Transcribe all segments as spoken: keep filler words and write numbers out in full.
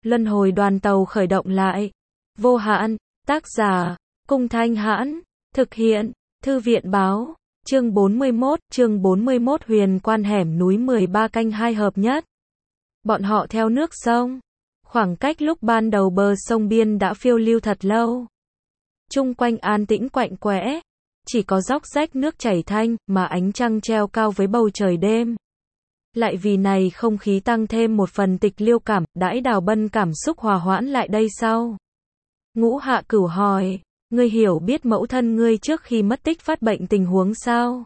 Luân hồi đoàn tàu khởi động lại. Vô hạn, tác giả, Cung Thanh Hãn, thực hiện, Thư viện báo, chương bốn mươi mốt, chương bốn mươi mốt huyền quan hẻm núi mười ba canh hai hợp nhất. Bọn họ theo nước sông. Khoảng cách lúc ban đầu bờ sông biên đã phiêu lưu thật lâu. Chung quanh an tĩnh quạnh quẽ. Chỉ có róc rách nước chảy thanh, mà ánh trăng treo cao với bầu trời đêm. Lại vì này không khí tăng thêm một phần tịch liêu cảm, đãi Đào Bân cảm xúc hòa hoãn lại đây sau. Ngũ Hạ Cửu hỏi, ngươi hiểu biết mẫu thân ngươi trước khi mất tích phát bệnh tình huống sao?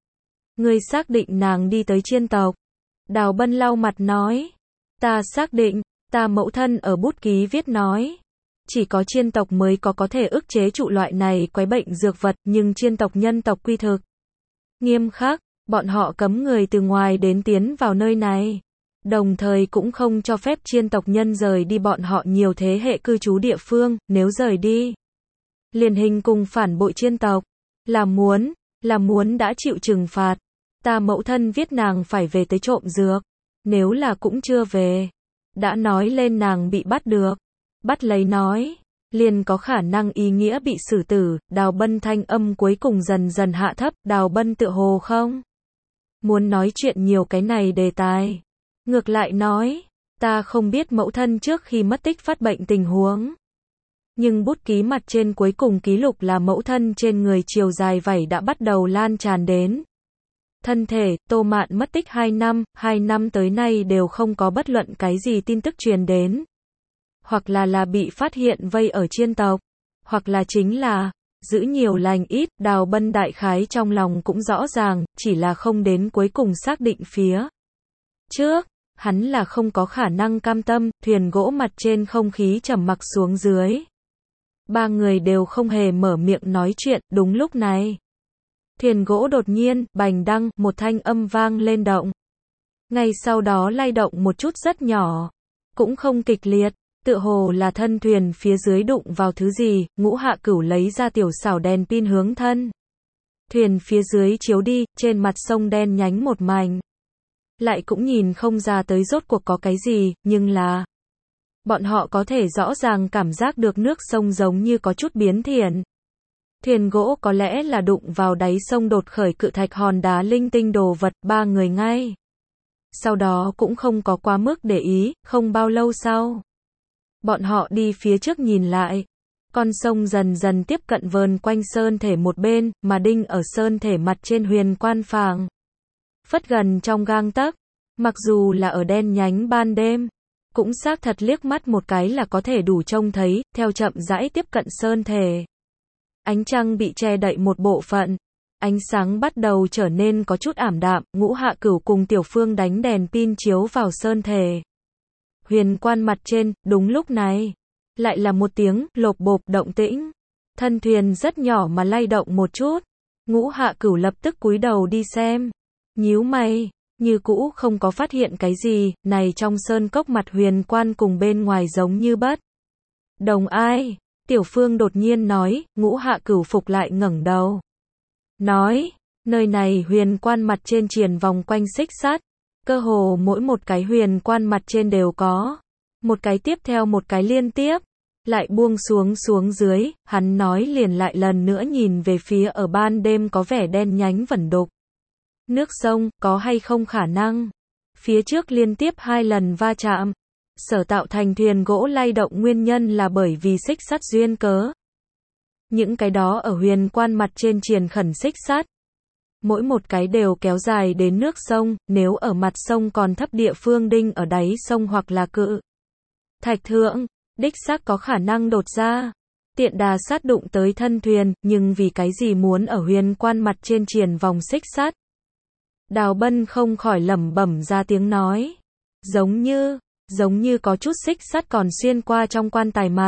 Ngươi xác định nàng đi tới chiên tộc. Đào Bân lau mặt nói, ta xác định, ta mẫu thân ở bút ký viết nói. Chỉ có chiên tộc mới có có thể ức chế trụ loại này quái bệnh dược vật, nhưng chiên tộc nhân tộc quy thực nghiêm khắc, bọn họ cấm người từ ngoài đến tiến vào nơi này. Đồng thời cũng không cho phép chiên tộc nhân rời đi bọn họ nhiều thế hệ cư trú địa phương, nếu rời đi, liền hình cùng phản bội chiên tộc. Là muốn, là muốn đã chịu trừng phạt. Ta mẫu thân viết nàng phải về tới trộm dược. Nếu là cũng chưa về, đã nói lên nàng bị bắt được. Bắt lấy nói, liền có khả năng ý nghĩa bị xử tử. Đào Bân thanh âm cuối cùng dần dần hạ thấp. Đào Bân tựa hồ không muốn nói chuyện nhiều cái này đề tài. Ngược lại nói, ta không biết mẫu thân trước khi mất tích phát bệnh tình huống. Nhưng bút ký mặt trên cuối cùng ký lục là mẫu thân trên người chiều dài vảy đã bắt đầu lan tràn đến thân thể. Tô Mạn mất tích hai năm, hai năm tới nay đều không có bất luận cái gì tin tức truyền đến. Hoặc là là bị phát hiện vây ở chiên tộc, hoặc là chính là giữ nhiều lành ít. Đào Bân đại khái trong lòng cũng rõ ràng, chỉ là không đến cuối cùng xác định phía trước. Hắn là không có khả năng cam tâm. Thuyền gỗ mặt trên không khí trầm mặc xuống dưới. Ba người đều không hề mở miệng nói chuyện. Đúng lúc này, thuyền gỗ đột nhiên bành đăng, một thanh âm vang lên động. Ngay sau đó lay động một chút rất nhỏ, cũng không kịch liệt, tựa hồ là thân thuyền phía dưới đụng vào thứ gì. Ngũ Hạ Cửu lấy ra tiểu xảo đèn pin hướng thân thuyền phía dưới chiếu đi. Trên mặt sông đen nhánh một mảnh, lại cũng nhìn không ra tới rốt cuộc có cái gì, nhưng là bọn họ có thể rõ ràng cảm giác được nước sông giống như có chút biến thiện. Thuyền gỗ có lẽ là đụng vào đáy sông đột khởi cự thạch hòn đá linh tinh đồ vật. Ba người ngay sau đó cũng không có quá mức để ý. Không bao lâu sau, bọn họ đi phía trước nhìn lại. Con sông dần dần tiếp cận vờn quanh sơn thể một bên, mà đinh ở sơn thể mặt trên huyền quan phảng phất gần trong gang tấc. Mặc dù là ở đen nhánh ban đêm, cũng xác thật liếc mắt một cái là có thể đủ trông thấy. Theo chậm rãi tiếp cận sơn thể, ánh trăng bị che đậy một bộ phận, ánh sáng bắt đầu trở nên có chút ảm đạm. Ngũ Hạ Cửu cùng Tiểu Phương đánh đèn pin chiếu vào sơn thể huyền quan mặt trên. Đúng lúc này, lại là một tiếng lộp bộp động tĩnh. Thân thuyền rất nhỏ mà lay động một chút. Ngũ Hạ Cửu lập tức cúi đầu đi xem, nhíu mày, như cũ không có phát hiện cái gì. Này trong sơn cốc mặt huyền quan cùng bên ngoài giống như bất đồng ai. Tiểu Phương đột nhiên nói. Ngũ Hạ Cửu phục lại ngẩng đầu, nói, nơi này huyền quan mặt trên triền vòng quanh xích sắt. Cơ hồ mỗi một cái huyền quan mặt trên đều có một cái tiếp theo một cái liên tiếp, lại buông xuống xuống dưới. Hắn nói liền lại lần nữa nhìn về phía ở ban đêm có vẻ đen nhánh vẩn đục nước sông. Có hay không khả năng phía trước liên tiếp hai lần va chạm, sở tạo thành thuyền gỗ lay động nguyên nhân là bởi vì xích sắt duyên cớ. Những cái đó ở huyền quan mặt trên triền khẩn xích sắt, mỗi một cái đều kéo dài đến nước sông. Nếu ở mặt sông còn thấp địa phương đinh ở đáy sông hoặc là cự thạch thượng, đích xác có khả năng đột ra, tiện đà sát đụng tới thân thuyền. Nhưng vì cái gì muốn ở huyền quan mặt trên triền vòng xích sắt? Đào Bân không khỏi lẩm bẩm ra tiếng nói, giống như, giống như có chút xích sắt còn xuyên qua trong quan tài mặt.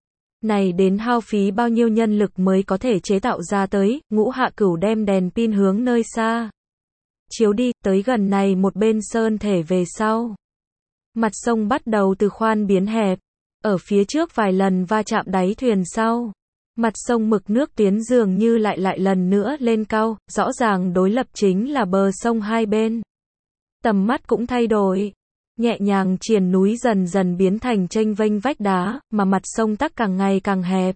Này đến hao phí bao nhiêu nhân lực mới có thể chế tạo ra tới. Ngũ Hạ Cửu đem đèn pin hướng nơi xa chiếu đi. Tới gần này một bên sơn thể về sau, mặt sông bắt đầu từ khoan biến hẹp. Ở phía trước vài lần va chạm đáy thuyền sau, mặt sông mực nước tiến dường như lại lại lần nữa lên cao. Rõ ràng đối lập chính là bờ sông hai bên. Tầm mắt cũng thay đổi. nhẹ nhàng triền núi dần dần biến thành chênh vênh vách đá, mà mặt sông tắc càng ngày càng hẹp.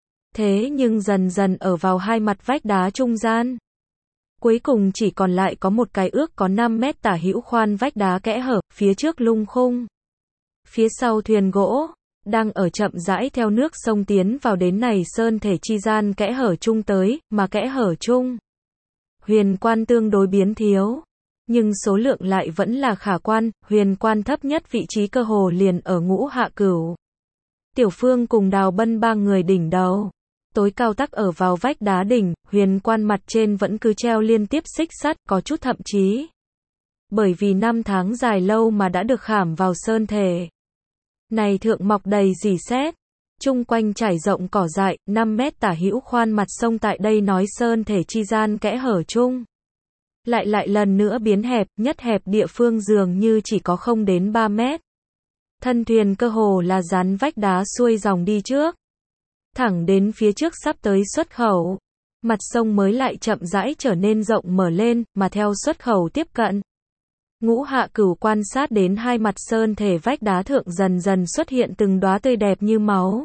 Thế nhưng dần dần ở vào hai mặt vách đá trung gian. Cuối cùng chỉ còn lại có một cái ước có năm mét tả hữu khoan vách đá kẽ hở, phía trước lung khung. Phía sau thuyền gỗ, đang ở chậm rãi theo nước sông tiến vào đến này sơn thể chi gian kẽ hở chung tới, mà kẽ hở chung. Huyền quan tương đối biến thiếu. Nhưng số lượng lại vẫn là khả quan, huyền quan thấp nhất vị trí cơ hồ liền ở Ngũ Hạ Cửu. Tiểu Phương cùng Đào Bân ba người đỉnh đầu. Tối cao tắc ở vào vách đá đỉnh, huyền quan mặt trên vẫn cứ treo liên tiếp xích sắt, có chút thậm chí. Bởi vì năm tháng dài lâu mà đã được khảm vào sơn thể. Này thượng mọc đầy rỉ sét, chung quanh trải rộng cỏ dại, năm mét tả hữu khoan mặt sông tại đây nói sơn thể chi gian kẽ hở chung. Lại lại lần nữa biến hẹp, nhất hẹp địa phương dường như chỉ có không đến ba mét. Thân thuyền cơ hồ là dán vách đá xuôi dòng đi trước. Thẳng đến phía trước sắp tới xuất khẩu. Mặt sông mới lại chậm rãi trở nên rộng mở lên, mà theo xuất khẩu tiếp cận. Ngũ Hạ Cửu quan sát đến hai mặt sơn thể vách đá thượng dần dần xuất hiện từng đóa tươi đẹp như máu.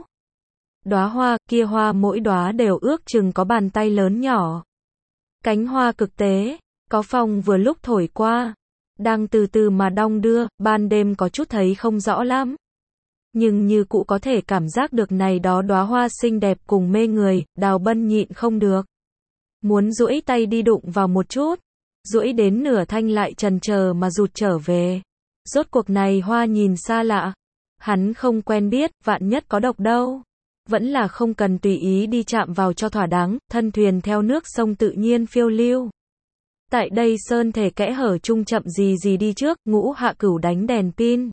Đóa hoa, kia hoa mỗi đóa đều ước chừng có bàn tay lớn nhỏ. Cánh hoa cực tế, có phong vừa lúc thổi qua. Đang từ từ mà đong đưa, ban đêm có chút thấy không rõ lắm. Nhưng như cụ có thể cảm giác được này đó đóa hoa xinh đẹp cùng mê người, Đào Bân nhịn không được. Muốn duỗi tay đi đụng vào một chút. Duỗi đến nửa thanh lại chần chờ mà rụt trở về. Rốt cuộc này hoa nhìn xa lạ. Hắn không quen biết, vạn nhất có độc đâu. Vẫn là không cần tùy ý đi chạm vào cho thỏa đáng, thân thuyền theo nước sông tự nhiên phiêu lưu. Tại đây sơn thể kẽ hở chung chậm gì gì đi trước, Ngũ Hạ Cửu đánh đèn pin.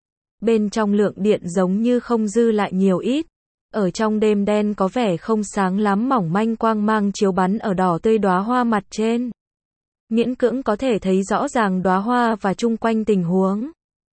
Bên trong lượng điện giống như không dư lại nhiều ít. Ở trong đêm đen có vẻ không sáng lắm, mỏng manh quang mang chiếu bắn ở đỏ tươi đóa hoa mặt trên. Miễn cưỡng có thể thấy rõ ràng đóa hoa và chung quanh tình huống.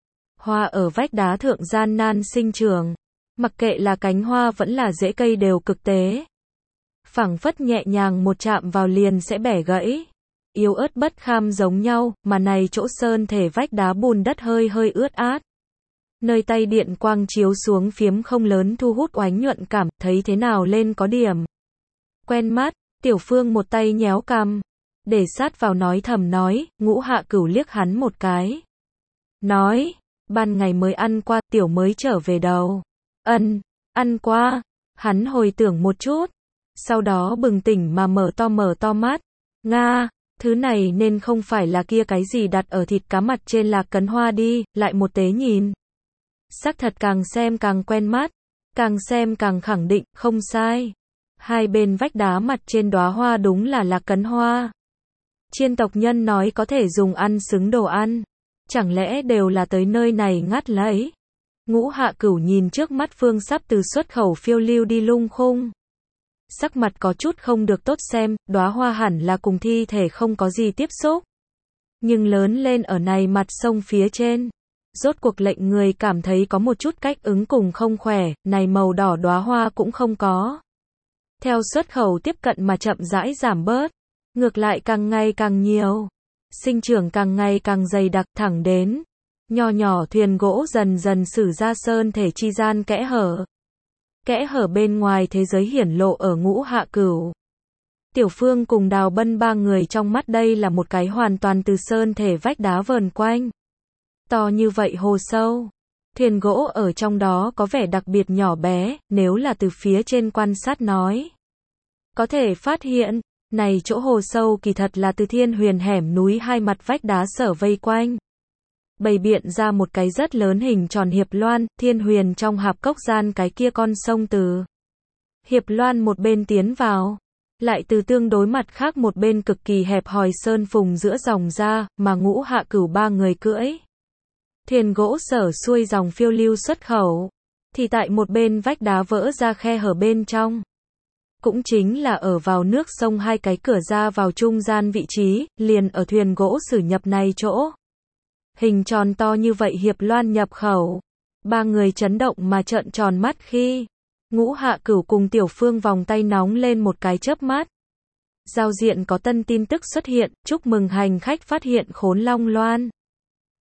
Hoa ở vách đá thượng gian nan sinh trưởng. Mặc kệ là cánh hoa vẫn là rễ cây đều cực tế. Phẳng phất nhẹ nhàng một chạm vào liền sẽ bẻ gãy. Yếu ớt bất kham giống nhau, mà này chỗ sơn thể vách đá bùn đất hơi hơi ướt át. Nơi tay điện quang chiếu xuống phiếm không lớn thu hút oánh nhuận cảm, thấy thế nào lên có điểm. Quen mắt, Tiểu Phương một tay nhéo cằm. Để sát vào nói thầm nói, Ngũ Hạ Cửu liếc hắn một cái. Nói, ban ngày mới ăn qua, tiểu mới trở về đầu. Ân, ăn qua. Hắn hồi tưởng một chút. Sau đó bừng tỉnh mà mở to mở to mắt. Nga, thứ này nên không phải là kia cái gì đặt ở thịt cá mặt trên lạc cấn hoa đi, lại một tế nhìn. Sắc thật càng xem càng quen mắt. Càng xem càng khẳng định, không sai. Hai bên vách đá mặt trên đóa hoa đúng là lạc cấn hoa. Chiên tộc nhân nói có thể dùng ăn xứng đồ ăn. Chẳng lẽ đều là tới nơi này ngắt lấy? Ngũ Hạ Cửu nhìn trước mắt phương sắp từ xuất khẩu phiêu lưu đi lung khung. Sắc mặt có chút không được tốt xem, đóa hoa hẳn là cùng thi thể không có gì tiếp xúc. Nhưng lớn lên ở này mặt sông phía trên. Rốt cuộc lệnh người cảm thấy có một chút cách ứng cùng không khỏe, này màu đỏ đóa hoa cũng không có. Theo xuất khẩu tiếp cận mà chậm rãi giảm bớt. Ngược lại càng ngày càng nhiều. Sinh trưởng càng ngày càng dày đặc thẳng đến. Nho nhỏ thuyền gỗ dần dần sử ra sơn thể chi gian kẽ hở. Kẽ hở bên ngoài thế giới hiển lộ ở Ngũ Hạ Cửu. Tiểu Phương cùng Đào Bân ba người trong mắt đây là một cái hoàn toàn từ sơn thể vách đá vờn quanh. To như vậy hồ sâu. Thuyền gỗ ở trong đó có vẻ đặc biệt nhỏ bé, nếu là từ phía trên quan sát nói. Có thể phát hiện. Này chỗ hồ sâu kỳ thật là từ thiên huyền hẻm núi hai mặt vách đá sở vây quanh. Bày biện ra một cái rất lớn hình tròn hiệp loan, thiên huyền trong hạp cốc gian cái kia con sông từ. Hiệp loan một bên tiến vào, lại từ tương đối mặt khác một bên cực kỳ hẹp hòi sơn phùng giữa dòng ra, mà Ngũ Hạ Cửu ba người cưỡi. Thuyền gỗ sở xuôi dòng phiêu lưu xuất khẩu, thì tại một bên vách đá vỡ ra khe hở bên trong. Cũng chính là ở vào nước sông hai cái cửa ra vào trung gian vị trí, liền ở thuyền gỗ xử nhập này chỗ. Hình tròn to như vậy hiệp loan nhập khẩu. Ba người chấn động mà trợn tròn mắt khi Ngũ Hạ Cửu cùng Tiểu Phương vòng tay nóng lên một cái chớp mắt. Giao diện có tân tin tức xuất hiện, chúc mừng hành khách phát hiện khốn long loan.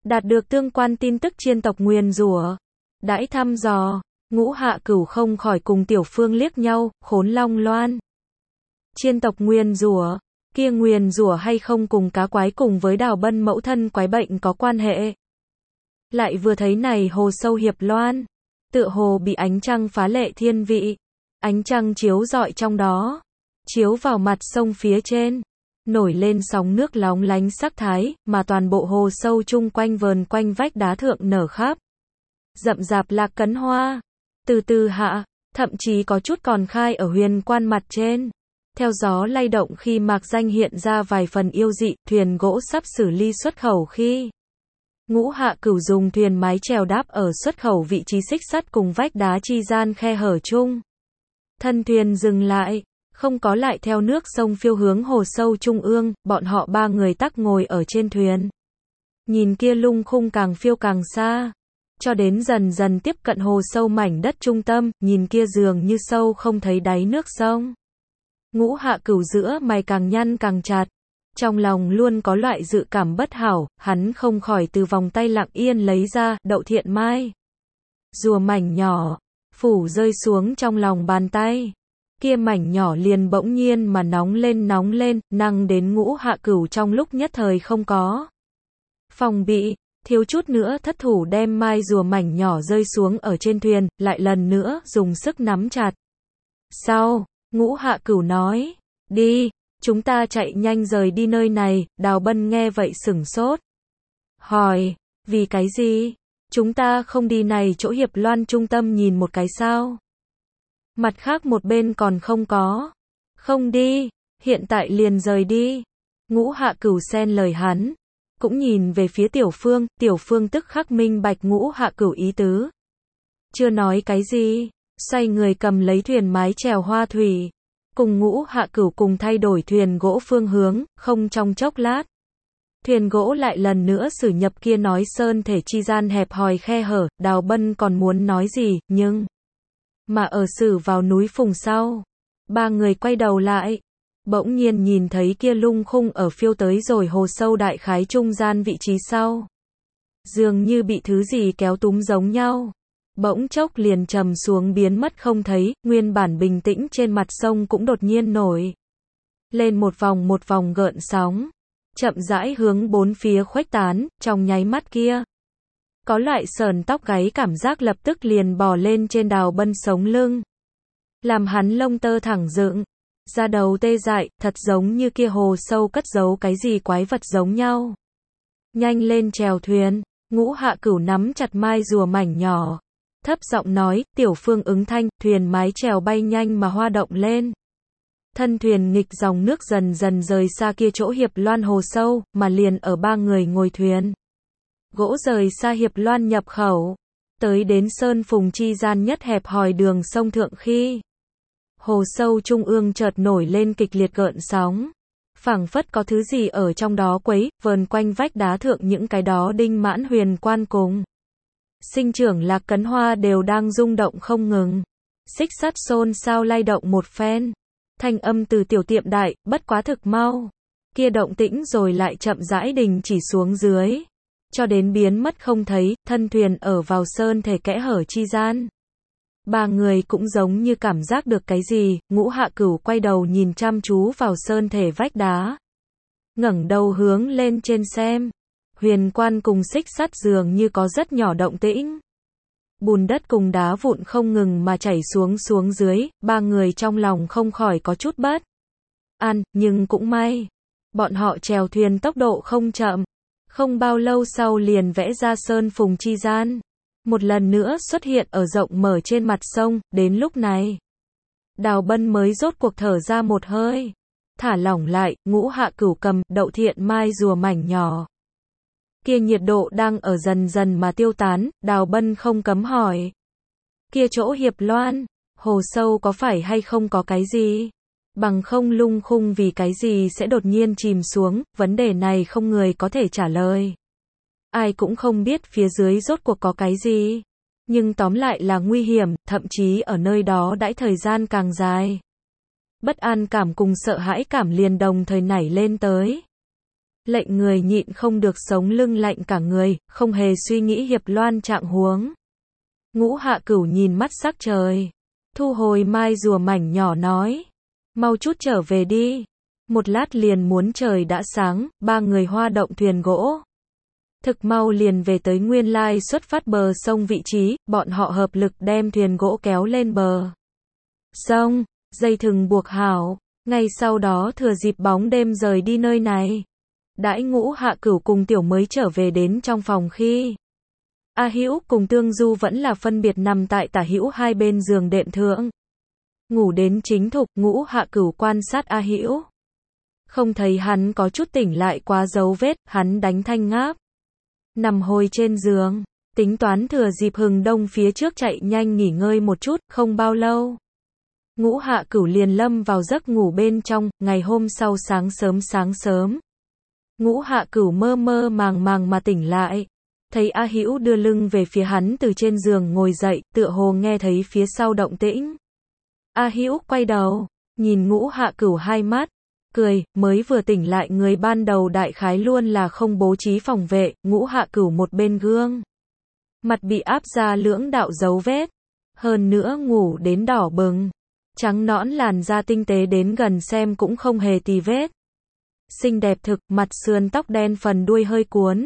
Đạt được tương quan tin tức chiên tộc nguyền rủa. Đãi thăm dò, Ngũ Hạ Cửu không khỏi cùng Tiểu Phương liếc nhau, Khốn Long Loan. Chiên tộc nguyền rủa, kia nguyền rủa hay không cùng cá quái cùng với Đào Bân mẫu thân quái bệnh có quan hệ. Lại vừa thấy này hồ sâu hiệp loan, tựa hồ bị ánh trăng phá lệ thiên vị. Ánh trăng chiếu rọi trong đó, chiếu vào mặt sông phía trên, nổi lên sóng nước lóng lánh sắc thái, mà toàn bộ hồ sâu chung quanh vờn quanh vách đá thượng nở khắp. Rậm rạp lạc cấn hoa, từ từ hạ, thậm chí có chút còn khai ở huyền quan mặt trên. Theo gió lay động khi mạc danh hiện ra vài phần yêu dị, thuyền gỗ sắp xử ly xuất khẩu khi. Ngũ Hạ Cửu dùng thuyền mái chèo đáp ở xuất khẩu vị trí xích sắt cùng vách đá chi gian khe hở chung. Thân thuyền dừng lại, không có lại theo nước sông phiêu hướng hồ sâu trung ương, bọn họ ba người tắc ngồi ở trên thuyền. Nhìn kia lung khung càng phiêu càng xa, cho đến dần dần tiếp cận hồ sâu mảnh đất trung tâm, nhìn kia dường như sâu không thấy đáy nước sông. Ngũ Hạ Cửu giữa mày càng nhăn càng chặt, trong lòng luôn có loại dự cảm bất hảo, hắn không khỏi từ vòng tay lặng yên lấy ra, đậu thiện mai. Rùa mảnh nhỏ, phủ rơi xuống trong lòng bàn tay. Kia mảnh nhỏ liền bỗng nhiên mà nóng lên nóng lên, năng đến Ngũ Hạ Cửu trong lúc nhất thời không có phòng bị, thiếu chút nữa thất thủ đem mai rùa mảnh nhỏ rơi xuống ở trên thuyền, lại lần nữa dùng sức nắm chặt. Sau, Ngũ Hạ Cửu nói, đi, chúng ta chạy nhanh rời đi nơi này. Đào Bân nghe vậy sửng sốt. Hỏi, vì cái gì? Chúng ta không đi này chỗ hiệp loan trung tâm nhìn một cái sao? Mặt khác một bên còn không có. Không đi, hiện tại liền rời đi. Ngũ Hạ Cửu xen lời hắn. Cũng nhìn về phía Tiểu Phương, Tiểu Phương tức khắc minh bạch Ngũ Hạ Cửu ý tứ. Chưa nói cái gì, xoay người cầm lấy thuyền mái chèo hoa thủy. Cùng Ngũ Hạ Cửu cùng thay đổi thuyền gỗ phương hướng, không trong chốc lát. Thuyền gỗ lại lần nữa xử nhập kia nói sơn thể chi gian hẹp hòi khe hở, Đào Bân còn muốn nói gì, nhưng mà ở xử vào núi phùng sau. Ba người quay đầu lại, bỗng nhiên nhìn thấy kia lung khung ở phiêu tới rồi hồ sâu đại khái trung gian vị trí sau. Dường như bị thứ gì kéo túm giống nhau. Bỗng chốc liền trầm xuống biến mất không thấy, nguyên bản bình tĩnh trên mặt sông cũng đột nhiên nổi lên một vòng một vòng gợn sóng, chậm rãi hướng bốn phía khuếch tán, trong nháy mắt kia. Có loại sờn tóc gáy cảm giác lập tức liền bò lên trên Đào Bân sống lưng. Làm hắn lông tơ thẳng dựng, da đầu tê dại, thật giống như kia hồ sâu cất giấu cái gì quái vật giống nhau. Nhanh lên chèo thuyền, Ngũ Hạ Cửu nắm chặt mai rùa mảnh nhỏ. Thấp giọng nói, Tiểu Phương ứng thanh, thuyền mái chèo bay nhanh mà hoa động lên. Thân thuyền nghịch dòng nước dần dần rời xa kia chỗ hiệp loan hồ sâu, mà liền ở ba người ngồi thuyền. Gỗ rời xa hiệp loan nhập khẩu, tới đến sơn phùng chi gian nhất hẹp hòi đường sông thượng khi. Hồ sâu trung ương chợt nổi lên kịch liệt gợn sóng. Phảng phất có thứ gì ở trong đó quấy, vờn quanh vách đá thượng những cái đó đinh mãn huyền quan cùng. Sinh trưởng lạc cấn hoa đều đang rung động không ngừng. Xích sắt xôn xao lay động một phen. Thanh âm từ tiểu tiệm đại, bất quá thực mau. Kia động tĩnh rồi lại chậm rãi đình chỉ xuống dưới. Cho đến biến mất không thấy, thân thuyền ở vào sơn thể kẽ hở chi gian. Ba người cũng giống như cảm giác được cái gì, Ngũ Hạ Cửu quay đầu nhìn chăm chú vào sơn thể vách đá. Ngẩng đầu hướng lên trên xem. Huyền quan cùng xích sắt dường như có rất nhỏ động tĩnh. Bùn đất cùng đá vụn không ngừng mà chảy xuống xuống dưới, ba người trong lòng không khỏi có chút bất an, nhưng cũng may. Bọn họ chèo thuyền tốc độ không chậm. Không bao lâu sau liền vẽ ra sơn phùng chi gian. Một lần nữa xuất hiện ở rộng mở trên mặt sông, đến lúc này. Đào Bân mới rốt cuộc thở ra một hơi. Thả lỏng lại, Ngũ Hạ Cửu cầm, đậu thiện mai rùa mảnh nhỏ. Kia nhiệt độ đang ở dần dần mà tiêu tán, Đào Bân không cấm hỏi. Kia chỗ hiệp loan, hồ sâu có phải hay không có cái gì? Bằng không lung khung vì cái gì sẽ đột nhiên chìm xuống, vấn đề này không người có thể trả lời. Ai cũng không biết phía dưới rốt cuộc có cái gì. Nhưng tóm lại là nguy hiểm, thậm chí ở nơi đó đãi thời gian càng dài. Bất an cảm cùng sợ hãi cảm liền đồng thời nảy lên tới. lệnh người nhịn không được sống lưng lạnh cả người, không hề suy nghĩ hiệp loan trạng huống. Ngũ Hạ Cửu nhìn mắt sắc trời, thu hồi mai rùa mảnh nhỏ nói, mau chút trở về đi. Một lát liền muốn trời đã sáng, ba người hoa động thuyền gỗ. Thực mau liền về tới nguyên lai xuất phát bờ sông vị trí, bọn họ hợp lực đem thuyền gỗ kéo lên bờ sông, dây thừng buộc hảo, ngay sau đó thừa dịp bóng đêm rời đi nơi này. Đãi Ngũ Hạ Cửu cùng Tiểu mới trở về đến trong phòng khi A Hữu cùng Tương Du vẫn là phân biệt nằm tại tả hữu hai bên giường đệm thượng. Ngủ đến chính thục, Ngũ Hạ Cửu quan sát A Hữu. Không thấy hắn có chút tỉnh lại quá dấu vết, hắn đánh thanh ngáp. Nằm hồi trên giường, tính toán thừa dịp hừng đông phía trước chạy nhanh nghỉ ngơi một chút, không bao lâu. Ngũ Hạ Cửu liền lâm vào giấc ngủ bên trong, ngày hôm sau sáng sớm sáng sớm. Ngũ Hạ Cửu mơ mơ màng màng mà tỉnh lại. Thấy A Hữu đưa lưng về phía hắn từ trên giường ngồi dậy, tựa hồ nghe thấy phía sau động tĩnh. A Hữu quay đầu, nhìn Ngũ Hạ Cửu hai mắt, cười, mới vừa tỉnh lại người ban đầu đại khái luôn là không bố trí phòng vệ, Ngũ Hạ Cửu một bên gương. Mặt bị áp ra lưỡng đạo dấu vết, hơn nữa ngủ đến đỏ bừng, trắng nõn làn da tinh tế đến gần xem cũng không hề tì vết. Xinh đẹp thực, mặt sườn tóc đen phần đuôi hơi cuốn.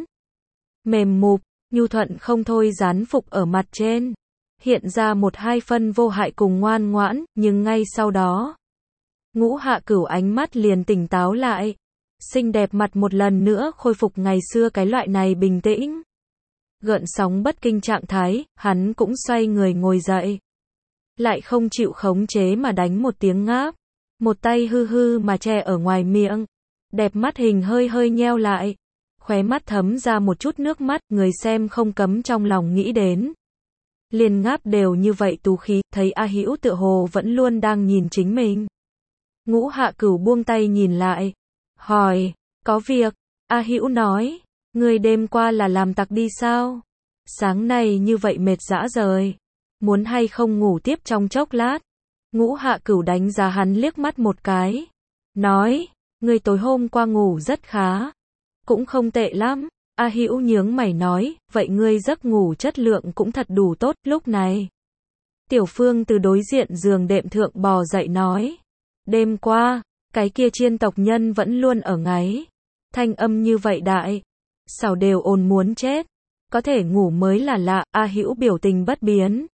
Mềm mụp, nhu thuận không thôi dán phục ở mặt trên. Hiện ra một hai phân vô hại cùng ngoan ngoãn, nhưng ngay sau đó. Ngũ Hạ Cửu ánh mắt liền tỉnh táo lại. Xinh đẹp mặt một lần nữa khôi phục ngày xưa cái loại này bình tĩnh. Gợn sóng bất kinh trạng thái, hắn cũng xoay người ngồi dậy. Lại không chịu khống chế mà đánh một tiếng ngáp. Một tay hư hư mà che ở ngoài miệng. Đẹp mắt hình hơi hơi nheo lại. Khóe mắt thấm ra một chút nước mắt, người xem không cấm trong lòng nghĩ đến. Liền ngáp đều như vậy tú khí, thấy A Hữu tựa hồ vẫn luôn đang nhìn chính mình. Ngũ Hạ Cửu buông tay nhìn lại. Hỏi, có việc? A Hữu nói, người đêm qua là làm tặc đi sao? Sáng nay như vậy mệt dã rời. Muốn hay không ngủ tiếp trong chốc lát? Ngũ Hạ Cửu đánh giá hắn liếc mắt một cái. Nói, người tối hôm qua ngủ rất khá. Cũng không tệ lắm. A Hữu nhướng mày nói, vậy ngươi giấc ngủ chất lượng cũng thật đủ tốt. Lúc này, Tiểu Phương từ đối diện giường đệm thượng bò dậy nói, đêm qua, cái kia chiên tộc nhân vẫn luôn ở ngáy. Thanh âm như vậy đại, xảo đều ồn muốn chết. Có thể ngủ mới là lạ. A Hữu biểu tình bất biến.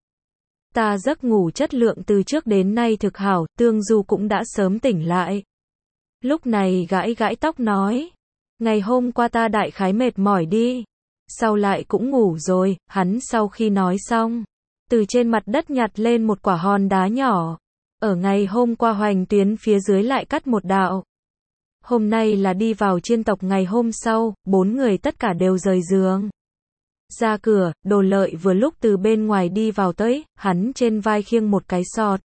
Ta giấc ngủ chất lượng từ trước đến nay thực hảo, Tương Du cũng đã sớm tỉnh lại. Lúc này gãi gãi tóc nói, ngày hôm qua ta đại khái mệt mỏi đi. Sau lại cũng ngủ rồi. Hắn sau khi nói xong, từ trên mặt đất nhặt lên một quả hòn đá nhỏ. Ở ngày hôm qua hoành tuyến phía dưới lại cắt một đạo. Hôm nay là đi vào chiên tộc ngày hôm sau, bốn người tất cả đều rời giường. Ra cửa, Đồ Lợi vừa lúc từ bên ngoài đi vào tới, hắn trên vai khiêng một cái sọt.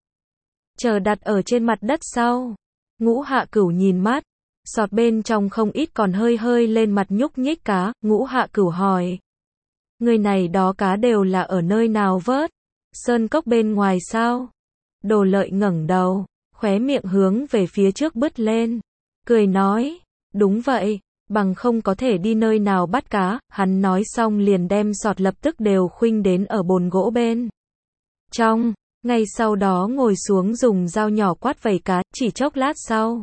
Chờ đặt ở trên mặt đất sau. Ngũ Hạ Cửu nhìn mắt. Sọt bên trong không ít còn hơi hơi lên mặt nhúc nhích cá. Ngũ Hạ Cửu hỏi, người này đó cá đều là ở nơi nào vớt? Sơn cốc bên ngoài sao? Đồ Lợi ngẩng đầu, khóe miệng hướng về phía trước bứt lên, cười nói, đúng vậy, bằng không có thể đi nơi nào bắt cá. Hắn nói xong liền đem sọt lập tức đều khuynh đến ở bồn gỗ bên trong, ngay sau đó ngồi xuống dùng dao nhỏ quát vảy cá. Chỉ chốc lát sau,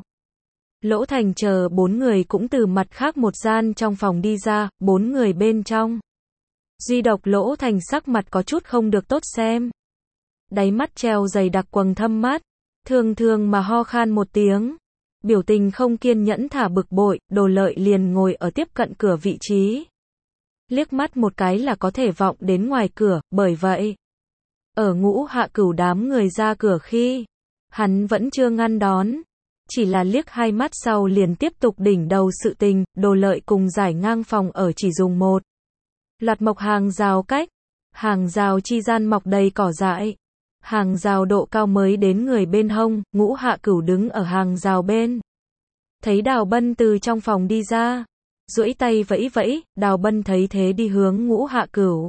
Lỗ Thành chờ bốn người cũng từ mặt khác một gian trong phòng đi ra. Bốn người bên trong, duy độc Lỗ Thành sắc mặt có chút không được tốt xem. Đáy mắt treo dày đặc quầng thâm mắt, thường thường mà ho khan một tiếng. Biểu tình không kiên nhẫn thả bực bội. Đồ Lợi liền ngồi ở tiếp cận cửa vị trí. Liếc mắt một cái là có thể vọng đến ngoài cửa, bởi vậy, ở Ngũ Hạ Cửu đám người ra cửa khi, hắn vẫn chưa ngăn đón. Chỉ là liếc hai mắt sau liền tiếp tục đỉnh đầu sự tình. Đồ Lợi cùng giải ngang phòng ở chỉ dùng một loạt mộc hàng rào cách. Hàng rào chi gian mọc đầy cỏ dại. Hàng rào độ cao mới đến người bên hông. Ngũ Hạ Cửu đứng ở hàng rào bên. Thấy Đào Bân từ trong phòng đi ra. Duỗi tay vẫy vẫy. Đào Bân thấy thế đi hướng Ngũ Hạ Cửu.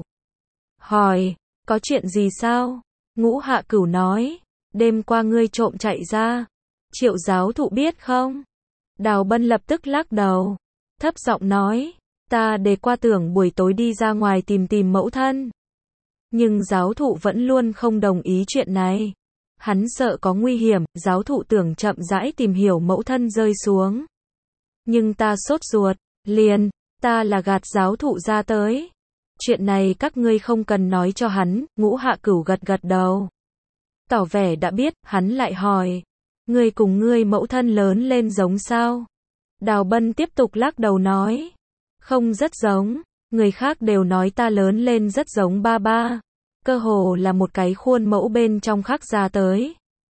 Hỏi, có chuyện gì sao? Ngũ Hạ Cửu nói, đêm qua ngươi trộm chạy ra. Triệu giáo thụ biết không? Đào Bân lập tức lắc đầu. thấp giọng nói, ta đề qua tưởng buổi tối đi ra ngoài tìm tìm mẫu thân. Nhưng giáo thụ vẫn luôn không đồng ý chuyện này. Hắn sợ có nguy hiểm, giáo thụ tưởng chậm rãi tìm hiểu mẫu thân rơi xuống. Nhưng ta sốt ruột, liền, ta là gạt giáo thụ ra tới. Chuyện này các ngươi không cần nói cho hắn, Ngũ Hạ Cửu gật gật đầu. Tỏ vẻ đã biết, hắn lại hỏi, ngươi cùng ngươi mẫu thân lớn lên giống sao? Đào Bân tiếp tục lắc đầu nói, không rất giống, người khác đều nói ta lớn lên rất giống ba ba. Cơ hồ là một cái khuôn mẫu bên trong khắc ra tới.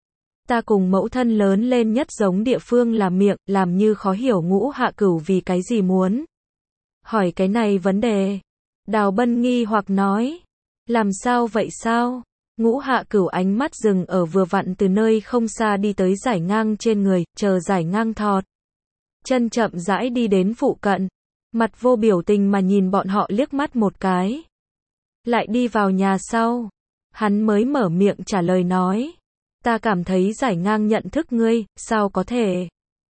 Ta cùng mẫu thân lớn lên nhất giống địa phương là miệng, làm như khó hiểu Ngũ Hạ Cửu vì cái gì muốn hỏi cái này vấn đề. Đào Bân nghi hoặc nói, làm sao vậy sao? Ngũ Hạ Cửu ánh mắt dừng ở vừa vặn từ nơi không xa đi tới Giải Ngang trên người, chờ Giải Ngang thọt chân chậm rãi đi đến phụ cận, mặt vô biểu tình mà nhìn bọn họ liếc mắt một cái. Lại đi vào nhà sau, hắn mới mở miệng trả lời nói, ta cảm thấy Giải Ngang nhận thức ngươi, sao có thể?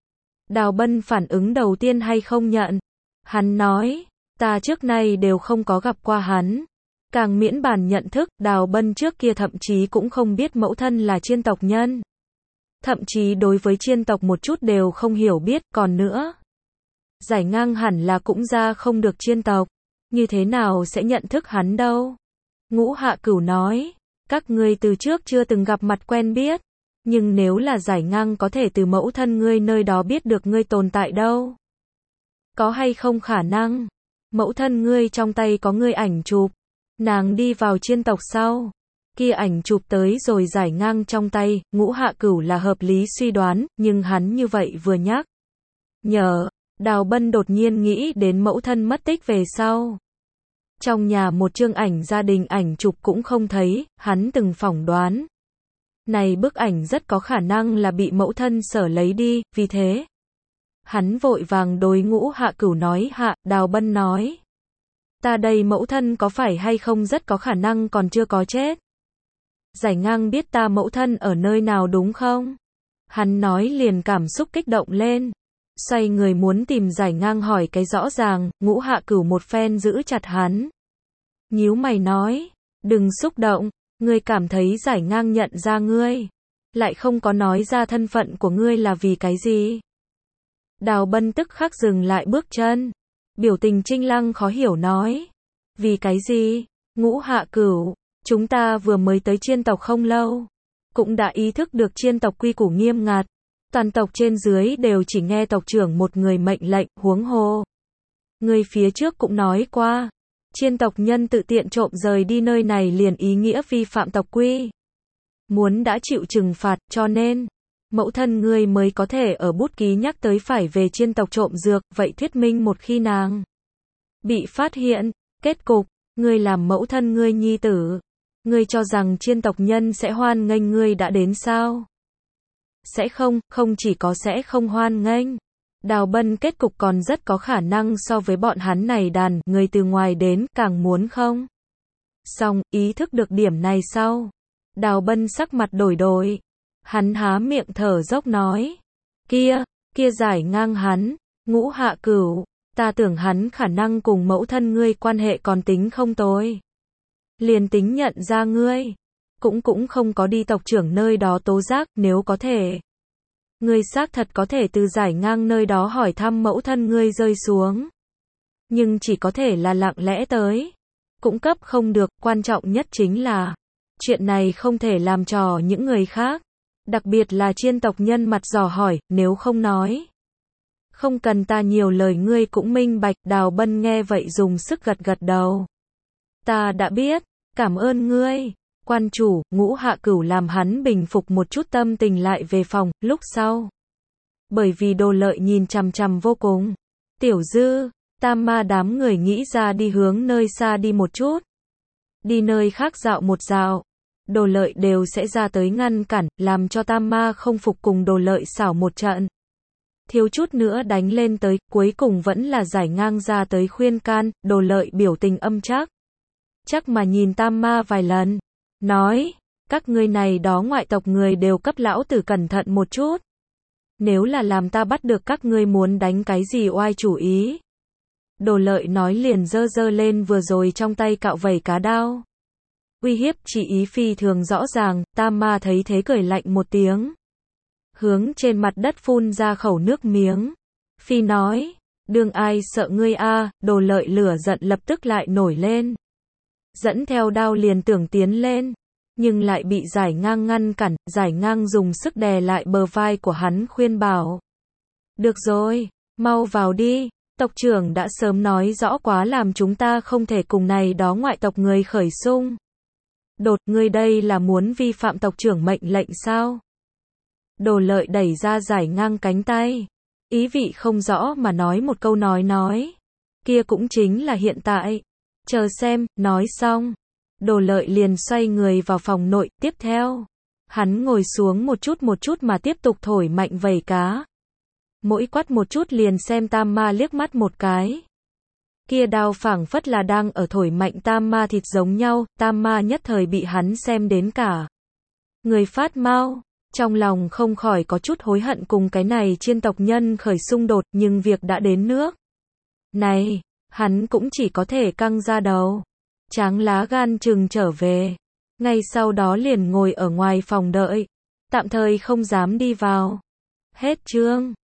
Đào Bân phản ứng đầu tiên hay không nhận. Hắn nói, ta trước nay đều không có gặp qua hắn. Càng miễn bàn nhận thức, Đào Bân trước kia thậm chí cũng không biết mẫu thân là Chiên tộc nhân. Thậm chí đối với Chiên tộc một chút đều không hiểu biết, còn nữa. Giải Ngang hẳn là cũng ra không được Chiên tộc. Như thế nào sẽ nhận thức hắn đâu? Ngũ Hạ Cửu nói, các ngươi từ trước chưa từng gặp mặt quen biết. Nhưng nếu là Giải Ngang có thể từ mẫu thân ngươi nơi đó biết được ngươi tồn tại đâu? Có hay không khả năng? Mẫu thân ngươi trong tay có ngươi ảnh chụp. Nàng đi vào Chiên tộc sau. Kia ảnh chụp tới rồi Giải Ngang trong tay, Ngũ Hạ Cửu là hợp lý suy đoán, nhưng hắn như vậy vừa nhắc nhở, Đào Bân đột nhiên nghĩ đến mẫu thân mất tích về sau. Trong nhà một chương ảnh gia đình ảnh chụp cũng không thấy, hắn từng phỏng đoán. Này bức ảnh rất có khả năng là bị mẫu thân sở lấy đi, vì thế. Hắn vội vàng đối Ngũ Hạ Cửu nói hạ, Đào Bân nói. Ta đây mẫu thân có phải hay không rất có khả năng còn chưa có chết. Giải Ngang biết ta mẫu thân ở nơi nào đúng không? Hắn nói liền cảm xúc kích động lên. Xoay người muốn tìm Giải Ngang hỏi cái rõ ràng, Ngũ Hạ Cửu một phen giữ chặt hắn. Nhíu mày nói, đừng xúc động, ngươi cảm thấy Giải Ngang nhận ra ngươi. Lại không có nói ra thân phận của ngươi là vì cái gì. Đào Bân tức khắc dừng lại bước chân. Biểu tình Trinh Lăng khó hiểu nói. Vì cái gì? Ngũ Hạ Cửu, chúng ta vừa mới tới Chiên tộc không lâu. Cũng đã ý thức được Chiên tộc quy củ nghiêm ngặt. Toàn tộc trên dưới đều chỉ nghe tộc trưởng một người mệnh lệnh, huống hồ. Người phía trước cũng nói qua. Chiên tộc nhân tự tiện trộm rời đi nơi này liền ý nghĩa vi phạm tộc quy. Muốn đã chịu trừng phạt, cho nên mẫu thân ngươi mới có thể ở bút ký nhắc tới phải về Chiên tộc trộm dược, vậy thuyết minh một khi nàng bị phát hiện, kết cục, ngươi làm mẫu thân ngươi nhi tử. Ngươi cho rằng Chiên tộc nhân sẽ hoan nghênh ngươi đã đến sao? Sẽ không, không chỉ có sẽ không hoan nghênh. Đào Bân kết cục còn rất có khả năng so với bọn hắn này đàn, người từ ngoài đến, càng muốn không? Xong, ý thức được điểm này sau. Đào Bân sắc mặt đổi đổi. Hắn há miệng thở dốc nói. Kia, kia Giải Ngang hắn, Ngũ Hạ Cửu, ta tưởng hắn khả năng cùng mẫu thân ngươi quan hệ còn tính không tồi. Liền tính nhận ra ngươi. Cũng cũng không có đi tộc trưởng nơi đó tố giác, nếu có thể. Ngươi xác thật có thể từ Giải Ngang nơi đó hỏi thăm mẫu thân ngươi rơi xuống. Nhưng chỉ có thể là lặng lẽ tới. Cũng cấp không được, quan trọng nhất chính là chuyện này không thể làm trò những người khác. Đặc biệt là Chiên tộc nhân mặt dò hỏi, nếu không nói. Không cần ta nhiều lời ngươi cũng minh bạch. Đào Bân nghe vậy dùng sức gật gật đầu. Ta đã biết, cảm ơn ngươi. Quan chủ, Ngũ Hạ Cửu làm hắn bình phục một chút tâm tình lại về phòng, lúc sau. Bởi vì Đồ Lợi nhìn chằm chằm vô cùng. Tiểu Dư, Tam Ma đám người nghĩ ra đi hướng nơi xa đi một chút. Đi nơi khác dạo một dạo. Đồ Lợi đều sẽ ra tới ngăn cản, làm cho Tam Ma không phục cùng Đồ Lợi xảo một trận. Thiếu chút nữa đánh lên tới, cuối cùng vẫn là Giải Ngang ra tới khuyên can, Đồ Lợi biểu tình âm chắc. Chắc mà nhìn Tam Ma vài lần. Nói, các ngươi này đó ngoại tộc người đều cấp lão tử cẩn thận một chút. Nếu là làm ta bắt được các ngươi muốn đánh cái gì oai chủ ý. Đồ Lợi nói liền giơ giơ lên vừa rồi trong tay cạo vẩy cá đao. Uy hiếp chỉ ý phi thường rõ ràng, Tam Ma thấy thế cười lạnh một tiếng. Hướng trên mặt đất phun ra khẩu nước miếng. Phi nói, đương ai sợ ngươi a, Đồ Lợi lửa giận lập tức lại nổi lên. Dẫn theo đao liền tưởng tiến lên, nhưng lại bị Giải Ngang ngăn cản, Giải Ngang dùng sức đè lại bờ vai của hắn khuyên bảo. Được rồi, mau vào đi, tộc trưởng đã sớm nói rõ quá làm chúng ta không thể cùng này đó ngoại tộc người khởi xung. Đột, ngươi đây là muốn vi phạm tộc trưởng mệnh lệnh sao? Đồ Lợi đẩy ra Giải Ngang cánh tay, ý vị không rõ mà nói một câu nói nói. Kia cũng chính là hiện tại. Chờ xem, nói xong. Đồ Lợi liền xoay người vào phòng nội, tiếp theo. Hắn ngồi xuống một chút một chút mà tiếp tục thổi mạnh vẩy cá. Mỗi quát một chút liền xem Tam Ma liếc mắt một cái. Kia đao phảng phất là đang ở thổi mạnh Tam Ma thịt giống nhau, Tam Ma nhất thời bị hắn xem đến cả. Người phát mau, trong lòng không khỏi có chút hối hận cùng cái này chiên tộc nhân khởi xung đột, nhưng việc đã đến nước này, hắn cũng chỉ có thể căng ra đầu. Tráng lá gan chừng trở về. Ngay sau đó liền ngồi ở ngoài phòng đợi. Tạm thời không dám đi vào. Hết chương.